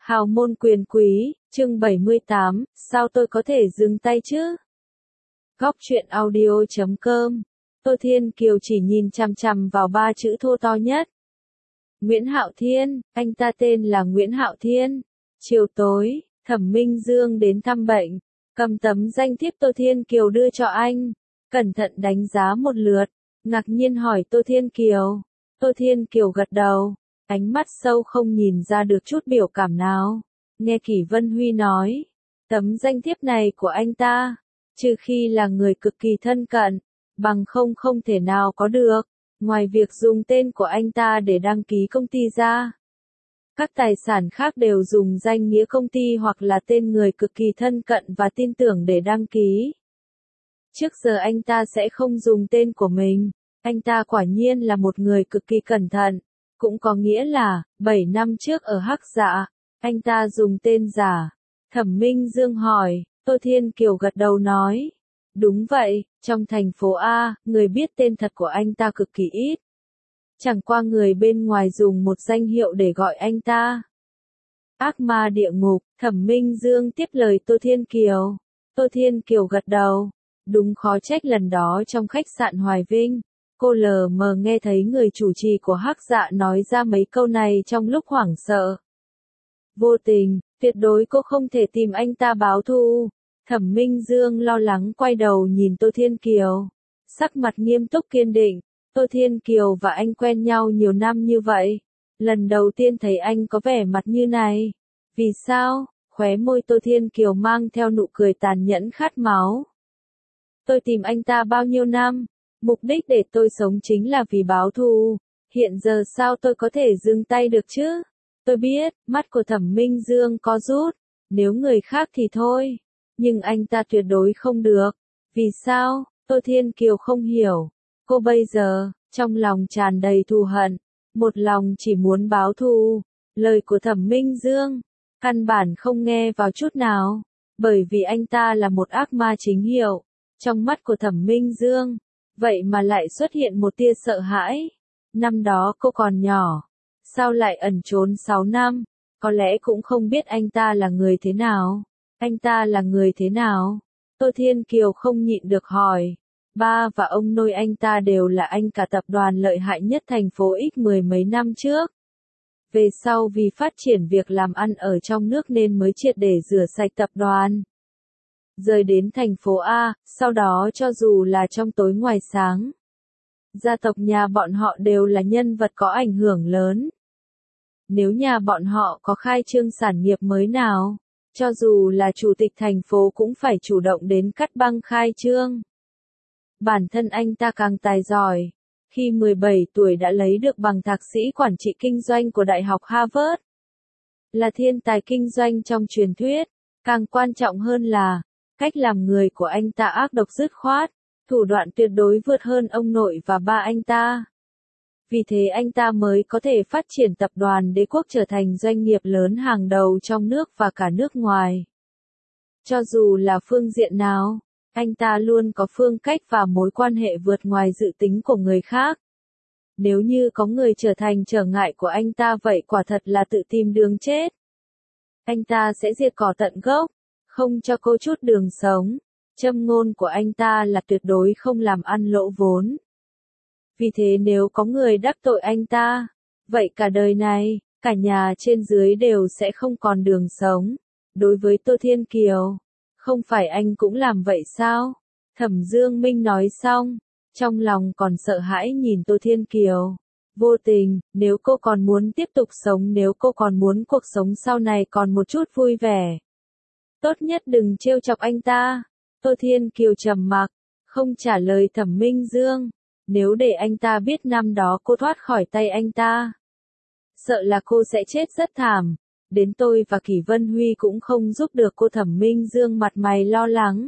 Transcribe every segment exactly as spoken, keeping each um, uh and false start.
Hào môn quyền quý, chương bảy mươi tám, sao tôi có thể dừng tay chứ? Góc truyện audio chấm com. Tô Thiên Kiều chỉ nhìn chằm chằm vào ba chữ thô to nhất. Nguyễn Hạo Thiên, anh ta tên là Nguyễn Hạo Thiên. Chiều tối, Thẩm Minh Dương đến thăm bệnh, cầm tấm danh thiếp Tô Thiên Kiều đưa cho anh, cẩn thận đánh giá một lượt, ngạc nhiên hỏi Tô Thiên Kiều. Tô Thiên Kiều gật đầu, ánh mắt sâu không nhìn ra được chút biểu cảm nào. Nghe Kỷ Vân Huy nói, tấm danh thiếp này của anh ta, trừ khi là người cực kỳ thân cận, bằng không không thể nào có được, ngoài việc dùng tên của anh ta để đăng ký công ty ra. Các tài sản khác đều dùng danh nghĩa công ty hoặc là tên người cực kỳ thân cận và tin tưởng để đăng ký. Trước giờ anh ta sẽ không dùng tên của mình, anh ta quả nhiên là một người cực kỳ cẩn thận, cũng có nghĩa là, bảy năm trước ở Hắc Dạ, anh ta dùng tên giả. Thẩm Minh Dương hỏi, Tô Thiên Kiều gật đầu nói, đúng vậy, trong thành phố A, người biết tên thật của anh ta cực kỳ ít. Chẳng qua người bên ngoài dùng một danh hiệu để gọi anh ta. Ác ma địa ngục, Thẩm Minh Dương tiếp lời Tô Thiên Kiều. Tô Thiên Kiều gật đầu, đúng khó trách lần đó trong khách sạn Hoài Vinh, cô lờ mờ nghe thấy người chủ trì của Hắc Dạ nói ra mấy câu này trong lúc hoảng sợ. Vô tình, tuyệt đối cô không thể tìm anh ta báo thù. Thẩm Minh Dương lo lắng quay đầu nhìn Tô Thiên Kiều, sắc mặt nghiêm túc kiên định. Tô Thiên Kiều và anh quen nhau nhiều năm như vậy, lần đầu tiên thấy anh có vẻ mặt như này. Vì sao? Khóe môi Tô Thiên Kiều mang theo nụ cười tàn nhẫn khát máu. Tôi tìm anh ta bao nhiêu năm, mục đích để tôi sống chính là vì báo thù, hiện giờ sao tôi có thể dừng tay được chứ? Tôi biết, mắt của Thẩm Minh Dương có rút, nếu người khác thì thôi, nhưng anh ta tuyệt đối không được. Vì sao? Tô Thiên Kiều không hiểu. Cô bây giờ, trong lòng tràn đầy thù hận, một lòng chỉ muốn báo thù. Lời của Thẩm Minh Dương, căn bản không nghe vào chút nào, bởi vì anh ta là một ác ma chính hiệu. Trong mắt của Thẩm Minh Dương, vậy mà lại xuất hiện một tia sợ hãi. Năm đó cô còn nhỏ, sao lại ẩn trốn sáu năm, có lẽ cũng không biết anh ta là người thế nào. Anh ta là người thế nào? Tô Thiên Kiều không nhịn được hỏi. Ba và ông nội anh ta đều là anh cả tập đoàn lợi hại nhất thành phố X mười mấy năm trước. Về sau vì phát triển việc làm ăn ở trong nước nên mới triệt để rửa sạch tập đoàn. Rời đến thành phố A, sau đó cho dù là trong tối ngoài sáng, gia tộc nhà bọn họ đều là nhân vật có ảnh hưởng lớn. Nếu nhà bọn họ có khai trương sản nghiệp mới nào, cho dù là chủ tịch thành phố cũng phải chủ động đến cắt băng khai trương. Bản thân anh ta càng tài giỏi, khi mười bảy tuổi đã lấy được bằng thạc sĩ quản trị kinh doanh của Đại học Harvard. Là thiên tài kinh doanh trong truyền thuyết, càng quan trọng hơn là, cách làm người của anh ta ác độc dứt khoát, thủ đoạn tuyệt đối vượt hơn ông nội và ba anh ta. Vì thế anh ta mới có thể phát triển tập đoàn Đế Quốc trở thành doanh nghiệp lớn hàng đầu trong nước và cả nước ngoài. Cho dù là phương diện nào, anh ta luôn có phương cách và mối quan hệ vượt ngoài dự tính của người khác. Nếu như có người trở thành trở ngại của anh ta vậy quả thật là tự tìm đường chết. Anh ta sẽ diệt cỏ tận gốc, không cho cô chút đường sống. Châm ngôn của anh ta là tuyệt đối không làm ăn lỗ vốn. Vì thế nếu có người đắc tội anh ta, vậy cả đời này, cả nhà trên dưới đều sẽ không còn đường sống. Đối với Tô Thiên Kiều, không phải anh cũng làm vậy sao? Thẩm Dương Minh nói xong, trong lòng còn sợ hãi nhìn Tô Thiên Kiều. Vô tình, nếu cô còn muốn tiếp tục sống, nếu cô còn muốn cuộc sống sau này còn một chút vui vẻ, tốt nhất đừng trêu chọc anh ta. Tô Thiên Kiều trầm mặc, không trả lời Thẩm Minh Dương. Nếu để anh ta biết năm đó cô thoát khỏi tay anh ta, sợ là cô sẽ chết rất thảm. Đến tôi và Kỷ Vân Huy cũng không giúp được cô. Thẩm Minh Dương mặt mày lo lắng.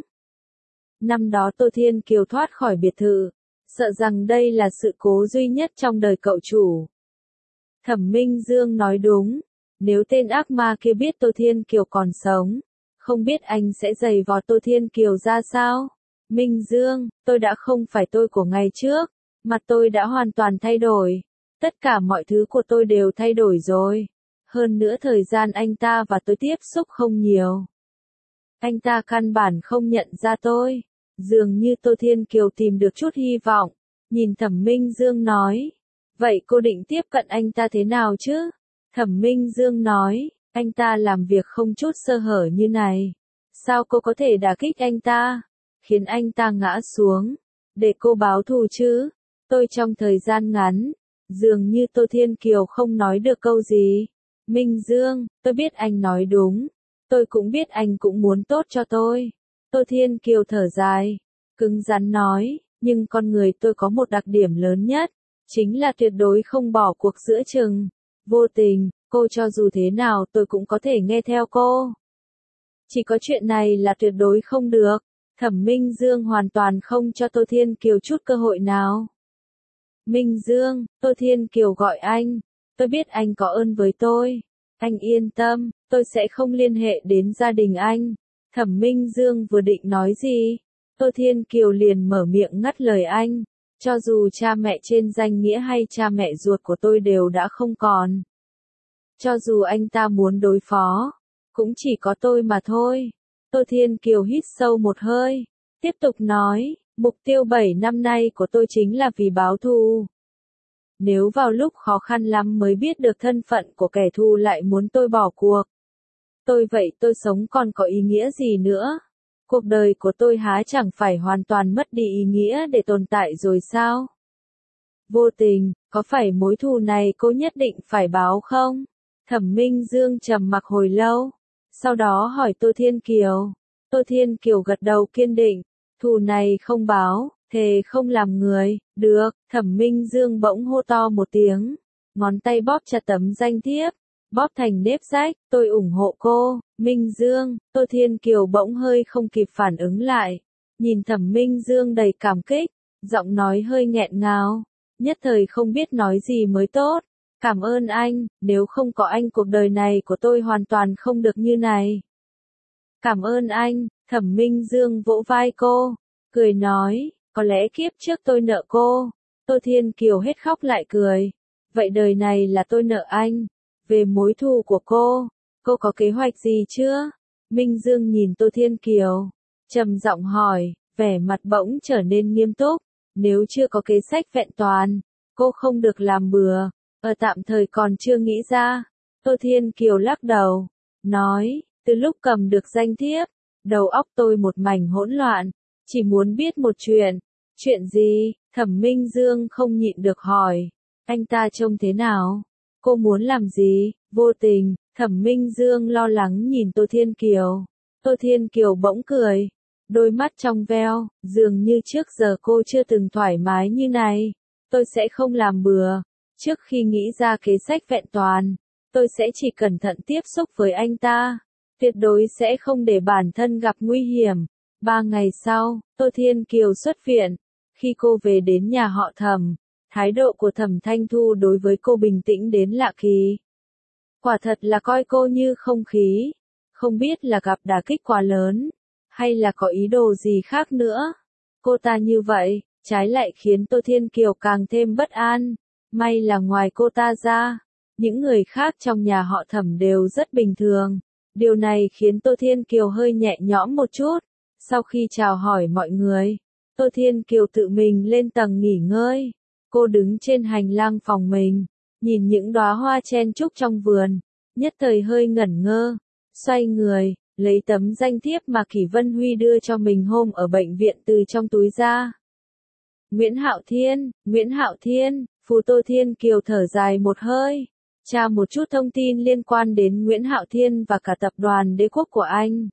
Năm đó Tô Thiên Kiều thoát khỏi biệt thự, sợ rằng đây là sự cố duy nhất trong đời cậu chủ. Thẩm Minh Dương nói đúng, nếu tên ác ma kia biết Tô Thiên Kiều còn sống, không biết anh sẽ giày vò Tô Thiên Kiều ra sao? Minh Dương, tôi đã không phải tôi của ngày trước, mặt tôi đã hoàn toàn thay đổi. Tất cả mọi thứ của tôi đều thay đổi rồi. Hơn nữa thời gian anh ta và tôi tiếp xúc không nhiều. Anh ta căn bản không nhận ra tôi. Dường như Tô Thiên Kiều tìm được chút hy vọng. Nhìn Thẩm Minh Dương nói. Vậy cô định tiếp cận anh ta thế nào chứ? Thẩm Minh Dương nói. Anh ta làm việc không chút sơ hở như này. Sao cô có thể đả kích anh ta? Khiến anh ta ngã xuống. Để cô báo thù chứ? Tôi trong thời gian ngắn. Dường như Tô Thiên Kiều không nói được câu gì. Minh Dương, tôi biết anh nói đúng. Tôi cũng biết anh cũng muốn tốt cho tôi. Tô Thiên Kiều thở dài. Cứng rắn nói. Nhưng con người tôi có một đặc điểm lớn nhất. Chính là tuyệt đối không bỏ cuộc giữa chừng. Vô tình, cô cho dù thế nào tôi cũng có thể nghe theo cô. Chỉ có chuyện này là tuyệt đối không được. Thẩm Minh Dương hoàn toàn không cho Tô Thiên Kiều chút cơ hội nào. Minh Dương, Tô Thiên Kiều gọi anh. Tôi biết anh có ơn với tôi. Anh yên tâm, tôi sẽ không liên hệ đến gia đình anh. Thẩm Minh Dương vừa định nói gì, Tô Thiên Kiều liền mở miệng ngắt lời anh. Cho dù cha mẹ trên danh nghĩa hay cha mẹ ruột của tôi đều đã không còn. Cho dù anh ta muốn đối phó, cũng chỉ có tôi mà thôi. Tô Thiên Kiều hít sâu một hơi, tiếp tục nói, mục tiêu bảy năm nay của tôi chính là vì báo thù. Nếu vào lúc khó khăn lắm mới biết được thân phận của kẻ thù lại muốn tôi bỏ cuộc. Tôi vậy tôi sống còn có ý nghĩa gì nữa? Cuộc đời của tôi há chẳng phải hoàn toàn mất đi ý nghĩa để tồn tại rồi sao? Vô tình, có phải mối thù này cô nhất định phải báo không? Thẩm Minh Dương trầm mặc hồi lâu, sau đó hỏi Tô Thiên Kiều. Tô Thiên Kiều gật đầu kiên định, thù này không báo, thề không làm người. Được, Thẩm Minh Dương bỗng hô to một tiếng, ngón tay bóp chặt tấm danh thiếp, bóp thành nếp rách. Tôi ủng hộ cô, Minh Dương. Tô Thiên Kiều bỗng hơi không kịp phản ứng lại, nhìn Thẩm Minh Dương đầy cảm kích, giọng nói hơi nghẹn ngào, nhất thời không biết nói gì mới tốt. Cảm ơn anh, nếu không có anh cuộc đời này của tôi hoàn toàn không được như này. Cảm ơn anh, Thẩm Minh Dương vỗ vai cô, cười nói, có lẽ kiếp trước tôi nợ cô. Tô Thiên Kiều hết khóc lại cười. Vậy đời này là tôi nợ anh. Về mối thù của cô, cô có kế hoạch gì chưa? Minh Dương nhìn Tô Thiên Kiều, trầm giọng hỏi, vẻ mặt bỗng trở nên nghiêm túc. Nếu chưa có kế sách vẹn toàn, cô không được làm bừa. Ở tạm thời còn chưa nghĩ ra. Tô Thiên Kiều lắc đầu, nói, từ lúc cầm được danh thiếp, đầu óc tôi một mảnh hỗn loạn, chỉ muốn biết một chuyện. Chuyện gì? Thẩm Minh Dương không nhịn được hỏi. Anh ta trông thế nào? Cô muốn làm gì? Vô tình, Thẩm Minh Dương lo lắng nhìn Tô Thiên Kiều. Tô Thiên Kiều bỗng cười, đôi mắt trong veo, dường như trước giờ cô chưa từng thoải mái như này. Tôi sẽ không làm bừa. Trước khi nghĩ ra kế sách vẹn toàn, tôi sẽ chỉ cẩn thận tiếp xúc với anh ta. Tuyệt đối sẽ không để bản thân gặp nguy hiểm. Ba ngày sau, Tô Thiên Kiều xuất viện. Khi cô về đến nhà họ Thẩm, thái độ của Thẩm Thanh Thu đối với cô bình tĩnh đến lạ kỳ. Quả thật là coi cô như không khí. Không biết là gặp đả kích quá lớn, hay là có ý đồ gì khác nữa. Cô ta như vậy, trái lại khiến Tô Thiên Kiều càng thêm bất an. May là ngoài cô ta ra, những người khác trong nhà họ Thẩm đều rất bình thường. Điều này khiến Tô Thiên Kiều hơi nhẹ nhõm một chút. Sau khi chào hỏi mọi người, Tô Thiên Kiều tự mình lên tầng nghỉ ngơi. Cô đứng trên hành lang phòng mình, nhìn những đóa hoa chen chúc trong vườn, nhất thời hơi ngẩn ngơ, xoay người, lấy tấm danh thiếp mà Kỷ Vân Huy đưa cho mình hôm ở bệnh viện từ trong túi ra. Nguyễn Hạo Thiên, Nguyễn Hạo Thiên, Phù Tô Thiên Kiều thở dài một hơi, tra một chút thông tin liên quan đến Nguyễn Hạo Thiên và cả tập đoàn Đế Quốc của anh.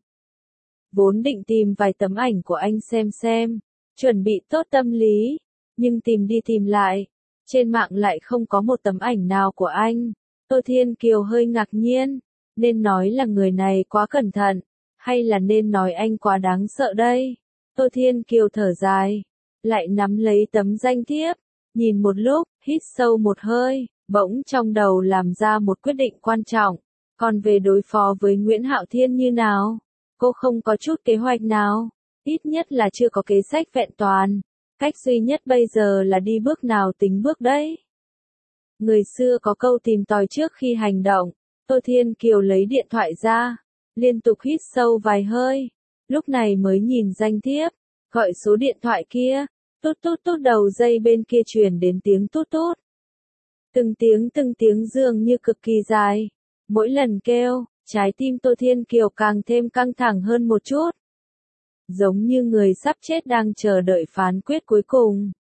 Vốn định tìm vài tấm ảnh của anh xem xem, chuẩn bị tốt tâm lý, nhưng tìm đi tìm lại, trên mạng lại không có một tấm ảnh nào của anh. Tô Thiên Kiều hơi ngạc nhiên, nên nói là người này quá cẩn thận, hay là nên nói anh quá đáng sợ đây? Tô Thiên Kiều thở dài, lại nắm lấy tấm danh thiếp, nhìn một lúc, hít sâu một hơi, bỗng trong đầu làm ra một quyết định quan trọng. Còn về đối phó với Nguyễn Hạo Thiên như nào? Cô không có chút kế hoạch nào, ít nhất là chưa có kế sách vẹn toàn. Cách duy nhất bây giờ là đi bước nào tính bước đấy. Người xưa có câu tìm tòi trước khi hành động. Tô Thiên Kiều lấy điện thoại ra, liên tục hít sâu vài hơi, lúc này mới nhìn danh thiếp, gọi số điện thoại kia, tút tút tút đầu dây bên kia truyền đến tiếng tút tút. Từng tiếng từng tiếng dường như cực kỳ dài, mỗi lần kêu, trái tim Tô Thiên Kiều càng thêm căng thẳng hơn một chút. Giống như người sắp chết đang chờ đợi phán quyết cuối cùng.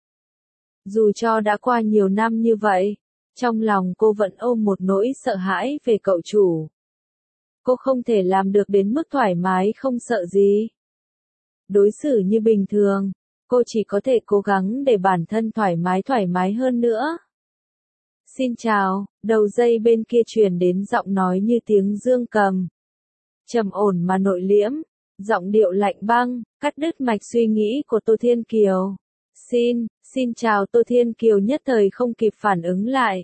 Dù cho đã qua nhiều năm như vậy, trong lòng cô vẫn ôm một nỗi sợ hãi về cậu chủ. Cô không thể làm được đến mức thoải mái không sợ gì. Đối xử như bình thường, cô chỉ có thể cố gắng để bản thân thoải mái thoải mái hơn nữa. Xin chào, đầu dây bên kia truyền đến giọng nói như tiếng dương cầm. Trầm ổn mà nội liễm, giọng điệu lạnh băng, cắt đứt mạch suy nghĩ của Tô Thiên Kiều. Xin, xin chào Tô Thiên Kiều nhất thời không kịp phản ứng lại.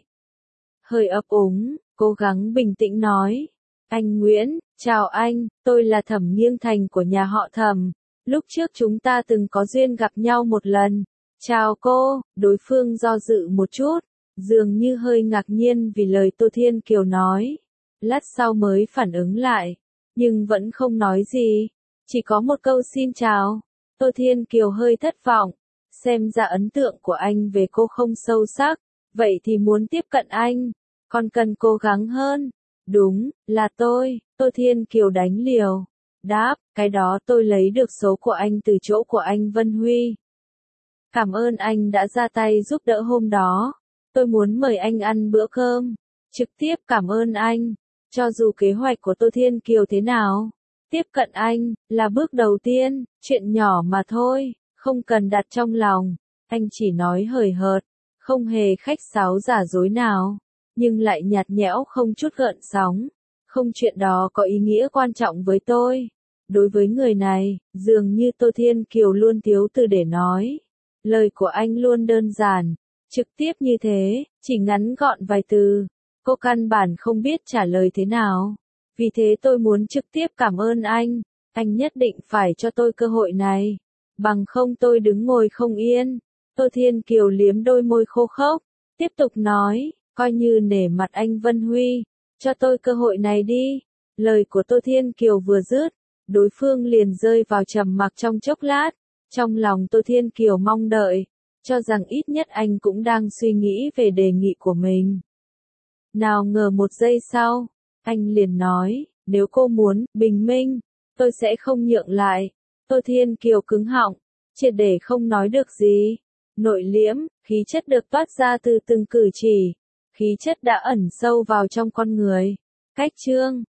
Hơi ấp úng, cố gắng bình tĩnh nói. Anh Nguyễn, chào anh, tôi là Thẩm Nghiêng Thành của nhà họ Thẩm. Lúc trước chúng ta từng có duyên gặp nhau một lần. Chào cô, đối phương do dự một chút, dường như hơi ngạc nhiên vì lời Tô Thiên Kiều nói. Lát sau mới phản ứng lại, nhưng vẫn không nói gì, chỉ có một câu xin chào. Tô Thiên Kiều hơi thất vọng, xem ra ấn tượng của anh về cô không sâu sắc, vậy thì muốn tiếp cận anh, còn cần cố gắng hơn. Đúng, là tôi, Tô Thiên Kiều đánh liều. Đáp, cái đó tôi lấy được số của anh từ chỗ của anh Vân Huy. Cảm ơn anh đã ra tay giúp đỡ hôm đó. Tôi muốn mời anh ăn bữa cơm. Trực tiếp cảm ơn anh. Cho dù kế hoạch của Tô Thiên Kiều thế nào, tiếp cận anh, là bước đầu tiên, chuyện nhỏ mà thôi, không cần đặt trong lòng. Anh chỉ nói hời hợt, không hề khách sáo giả dối nào, nhưng lại nhạt nhẽo không chút gợn sóng. Không, chuyện đó có ý nghĩa quan trọng với tôi. Đối với người này, dường như Tô Thiên Kiều luôn thiếu từ để nói. Lời của anh luôn đơn giản, trực tiếp như thế, chỉ ngắn gọn vài từ. Cô căn bản không biết trả lời thế nào. Vì thế tôi muốn trực tiếp cảm ơn anh. Anh nhất định phải cho tôi cơ hội này. Bằng không tôi đứng ngồi không yên. Tô Thiên Kiều liếm đôi môi khô khốc, tiếp tục nói, coi như nể mặt anh Vân Huy, cho tôi cơ hội này đi. Lời của Tô Thiên Kiều vừa dứt, đối phương liền rơi vào trầm mặc trong chốc lát. Trong lòng Tô Thiên Kiều mong đợi, cho rằng ít nhất anh cũng đang suy nghĩ về đề nghị của mình. Nào ngờ một giây sau, anh liền nói, nếu cô muốn bình minh, tôi sẽ không nhượng lại. Tô Thiên Kiều cứng họng, triệt để không nói được gì. Nội liễm, khí chất được toát ra từ từng cử chỉ, khí chất đã ẩn sâu vào trong con người. Cách chương